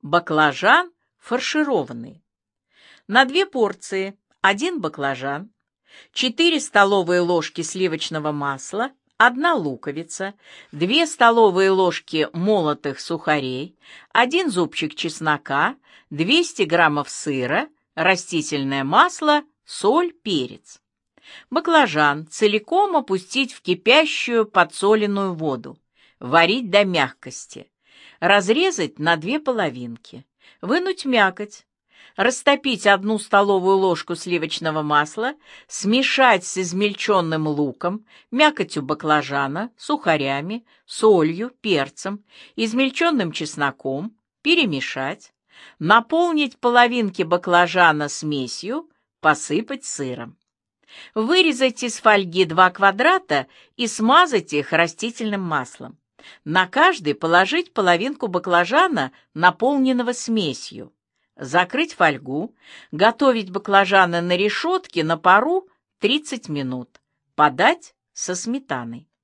Баклажан фаршированный. На 2 порции 1 баклажан, 4 столовые ложки сливочного масла, 1 луковица, 2 столовые ложки молотых сухарей, 1 зубчик чеснока, 200 граммов сыра, растительное масло, соль, перец. Баклажан целиком опустить в кипящую подсоленную воду, варить до мягкости, разрезать на 2 половинки, вынуть мякоть, растопить 1 столовую ложку сливочного масла, смешать с измельченным луком, мякотью баклажана, сухарями, солью, перцем, измельченным чесноком, перемешать, наполнить половинки баклажана смесью, посыпать сыром. Вырезать из фольги 2 квадрата и смазать их растительным маслом. На каждый положить половинку баклажана, наполненного смесью. Закрыть фольгу, готовить баклажаны на решетке на пару 30 минут. Подать со сметаной.